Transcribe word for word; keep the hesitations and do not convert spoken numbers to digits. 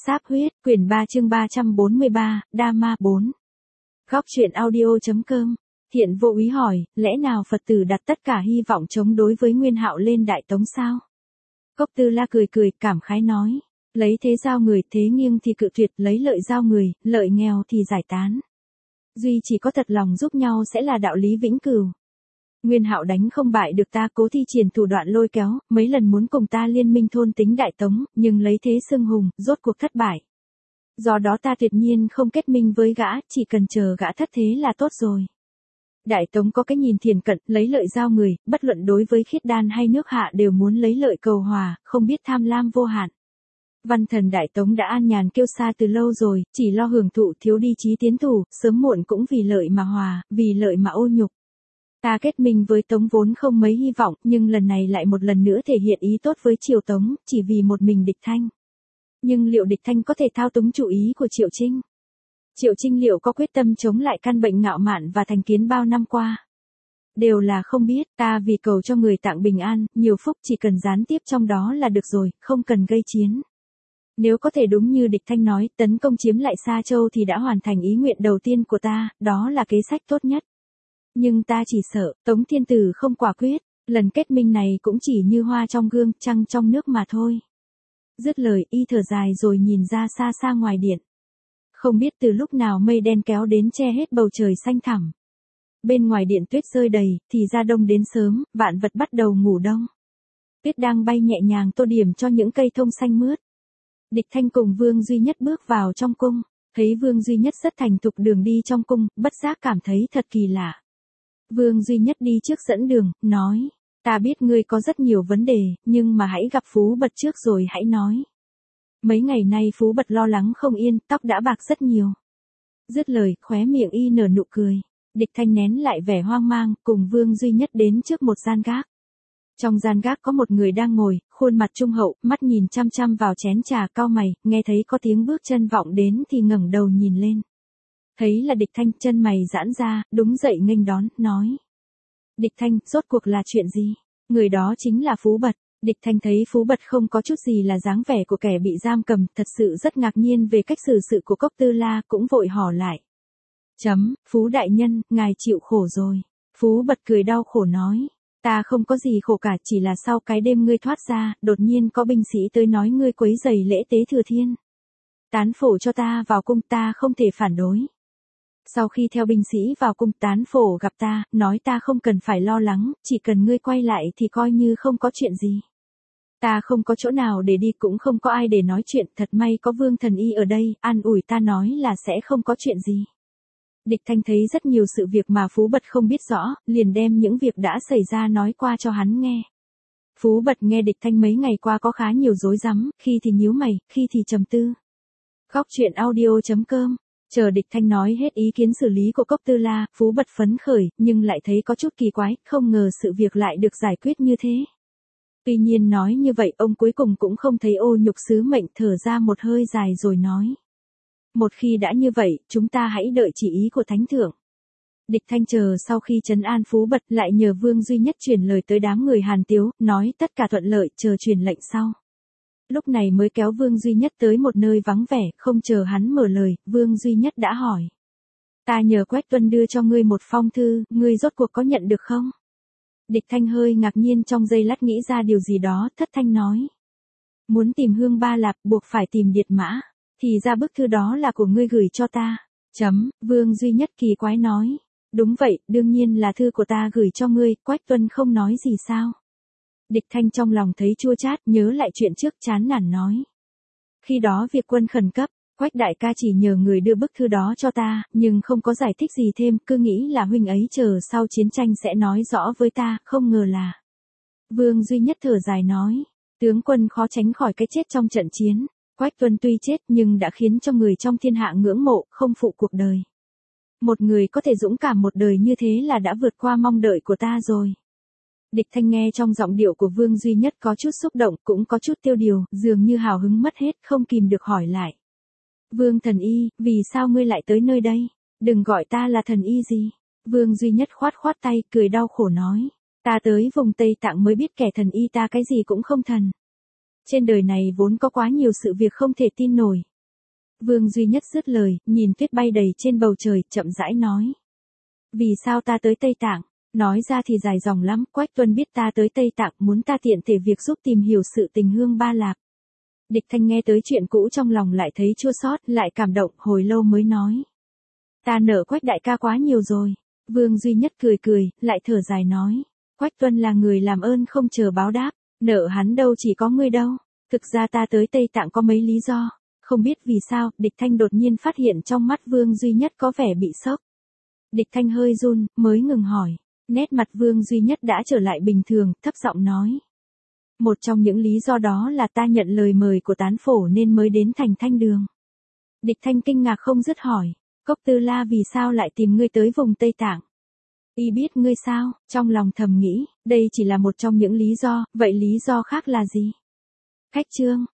Sáp huyết, quyển ba chương ba trăm bốn mươi ba, Đa Ma bốn. Góc truyện audio.com. Thiện Vô Úy hỏi, lẽ nào Phật tử đặt tất cả hy vọng chống đối với Nguyên Hạo lên Đại Tống sao? Cốc Tư La cười cười, cảm khái nói, lấy thế giao người, thế nghiêng thì cự tuyệt, lấy lợi giao người, lợi nghèo thì giải tán. Duy chỉ có thật lòng giúp nhau sẽ là đạo lý vĩnh cửu. Nguyên Hạo đánh không bại được ta, cố thi triển thủ đoạn lôi kéo, mấy lần muốn cùng ta liên minh thôn tính Đại Tống, nhưng lấy thế xưng hùng, rốt cuộc thất bại. Do đó ta tuyệt nhiên không kết minh với gã, chỉ cần chờ gã thất thế là tốt rồi. Đại Tống có cái nhìn thiền cận, lấy lợi giao người, bất luận đối với khiết đan hay nước hạ đều muốn lấy lợi cầu hòa, không biết tham lam vô hạn. Văn thần Đại Tống đã an nhàn kêu xa từ lâu rồi, chỉ lo hưởng thụ, thiếu đi chí tiến thủ, sớm muộn cũng vì lợi mà hòa, vì lợi mà ô nhục. Ta kết minh với Tống vốn không mấy hy vọng, nhưng lần này lại một lần nữa thể hiện ý tốt với Triều Tống, chỉ vì một mình Địch Thanh. Nhưng liệu Địch Thanh có thể thao túng chủ ý của Triệu Trinh? Triệu Trinh liệu có quyết tâm chống lại căn bệnh ngạo mạn và thành kiến bao năm qua? Đều là không biết, ta vì cầu cho người tạng bình an, nhiều phúc, chỉ cần gián tiếp trong đó là được rồi, không cần gây chiến. Nếu có thể đúng như Địch Thanh nói, tấn công chiếm lại Sa Châu thì đã hoàn thành ý nguyện đầu tiên của ta, đó là kế sách tốt nhất. Nhưng ta chỉ sợ, Tống Thiên Tử không quả quyết, lần kết minh này cũng chỉ như hoa trong gương, trăng trong nước mà thôi. Dứt lời, y thở dài rồi nhìn ra xa xa ngoài điện. Không biết từ lúc nào mây đen kéo đến che hết bầu trời xanh thẳm. Bên ngoài điện tuyết rơi đầy, thì ra đông đến sớm, vạn vật bắt đầu ngủ đông. Tuyết đang bay nhẹ nhàng tô điểm cho những cây thông xanh mướt. Địch Thanh cùng Vương Duy Nhất bước vào trong cung, thấy Vương Duy Nhất rất thành thục đường đi trong cung, bất giác cảm thấy thật kỳ lạ. Vương Duy Nhất đi trước dẫn đường, nói, ta biết ngươi có rất nhiều vấn đề, nhưng mà hãy gặp Phú Bật trước rồi hãy nói. Mấy ngày nay Phú Bật lo lắng không yên, tóc đã bạc rất nhiều. Dứt lời, khóe miệng y nở nụ cười. Địch Thanh nén lại vẻ hoang mang, cùng Vương Duy Nhất đến trước một gian gác. Trong gian gác có một người đang ngồi, khuôn mặt trung hậu, mắt nhìn chăm chăm vào chén trà, cau mày, nghe thấy có tiếng bước chân vọng đến thì ngẩng đầu nhìn lên. Thấy là Địch Thanh, chân mày giãn ra, đúng dậy nghênh đón, nói. Địch Thanh, rốt cuộc là chuyện gì? Người đó chính là Phú Bật. Địch Thanh thấy Phú Bật không có chút gì là dáng vẻ của kẻ bị giam cầm, thật sự rất ngạc nhiên về cách xử sự của Cốc Tư La, cũng vội hỏi lại. Chấm, Phú đại nhân, ngài chịu khổ rồi. Phú Bật cười đau khổ nói. Ta không có gì khổ cả, chỉ là sau cái đêm ngươi thoát ra, đột nhiên có binh sĩ tới nói ngươi quấy rầy lễ tế thừa thiên. Tán phổ cho ta vào cung, ta không thể phản đối. Sau khi theo binh sĩ vào cung, Tán phổ gặp ta, nói ta không cần phải lo lắng, chỉ cần ngươi quay lại thì coi như không có chuyện gì. Ta không có chỗ nào để đi, cũng không có ai để nói chuyện, thật may có Vương Thần Y ở đây, an ủi ta nói là sẽ không có chuyện gì. Địch Thanh thấy rất nhiều sự việc mà Phú Bật không biết rõ, liền đem những việc đã xảy ra nói qua cho hắn nghe. Phú Bật nghe Địch Thanh mấy ngày qua có khá nhiều rối rắm, khi thì nhíu mày, khi thì trầm tư. Góc truyện audio.com. Chờ Địch Thanh nói hết ý kiến xử lý của Cốc Tư La, Phú Bật phấn khởi, nhưng lại thấy có chút kỳ quái, không ngờ sự việc lại được giải quyết như thế. Tuy nhiên nói như vậy, ông cuối cùng cũng không thấy ô nhục sứ mệnh, thở ra một hơi dài rồi nói. Một khi đã như vậy, chúng ta hãy đợi chỉ ý của Thánh Thượng. Địch Thanh chờ sau khi trấn an Phú Bật, lại nhờ Vương Duy Nhất truyền lời tới đám người Hàn Tiếu, nói tất cả thuận lợi, chờ truyền lệnh sau. Lúc này mới kéo Vương Duy Nhất tới một nơi vắng vẻ, không chờ hắn mở lời, Vương Duy Nhất đã hỏi. Ta nhờ Quách Tuân đưa cho ngươi một phong thư, ngươi rốt cuộc có nhận được không? Địch Thanh hơi ngạc nhiên, trong giây lát nghĩ ra điều gì đó, thất thanh nói. Muốn tìm Hương Ba Lạp, buộc phải tìm Điệt Mã, thì ra bức thư đó là của ngươi gửi cho ta. Chấm, Vương Duy Nhất kỳ quái nói. Đúng vậy, đương nhiên là thư của ta gửi cho ngươi, Quách Tuân không nói gì sao? Địch Thanh trong lòng thấy chua chát, nhớ lại chuyện trước, chán nản nói. Khi đó việc quân khẩn cấp, Quách đại ca chỉ nhờ người đưa bức thư đó cho ta, nhưng không có giải thích gì thêm, cứ nghĩ là huynh ấy chờ sau chiến tranh sẽ nói rõ với ta, không ngờ là. Vương Duy Nhất thở dài nói, tướng quân khó tránh khỏi cái chết trong trận chiến, Quách Tuân tuy chết nhưng đã khiến cho người trong thiên hạ ngưỡng mộ, không phụ cuộc đời. Một người có thể dũng cảm một đời như thế là đã vượt qua mong đợi của ta rồi. Địch Thanh nghe trong giọng điệu của Vương Duy Nhất có chút xúc động, cũng có chút tiêu điều, dường như hào hứng mất hết, không kìm được hỏi lại. Vương Thần Y, vì sao ngươi lại tới nơi đây? Đừng gọi ta là Thần Y gì. Vương Duy Nhất khoát khoát tay, cười đau khổ nói. Ta tới vùng Tây Tạng mới biết kẻ thần y ta cái gì cũng không thần. Trên đời này vốn có quá nhiều sự việc không thể tin nổi. Vương duy nhất dứt lời, nhìn tuyết bay đầy trên bầu trời, chậm rãi nói. Vì sao ta tới Tây Tạng? Nói ra thì dài dòng lắm, Quách Tuân biết ta tới Tây Tạng, muốn ta tiện thể việc giúp tìm hiểu sự tình Hương Ba Lạc. Địch Thanh nghe tới chuyện cũ trong lòng lại thấy chua xót, lại cảm động, hồi lâu mới nói. Ta nợ Quách đại ca quá nhiều rồi. Vương duy nhất cười cười, lại thở dài nói. Quách Tuân là người làm ơn không chờ báo đáp, nợ hắn đâu chỉ có ngươi đâu. Thực ra ta tới Tây Tạng có mấy lý do, không biết vì sao, Địch Thanh đột nhiên phát hiện trong mắt Vương duy nhất có vẻ bị sốc. Địch Thanh hơi run, mới ngừng hỏi. Nét mặt Vương duy nhất đã trở lại bình thường, thấp giọng nói. Một trong những lý do đó là ta nhận lời mời của tán phổ nên mới đến thành Thanh Đường. Địch Thanh kinh ngạc không dứt hỏi. Cốc Tư La vì sao lại tìm ngươi tới vùng Tây Tạng? Y biết ngươi sao? Trong lòng thầm nghĩ, đây chỉ là một trong những lý do, vậy lý do khác là gì? Khách trương,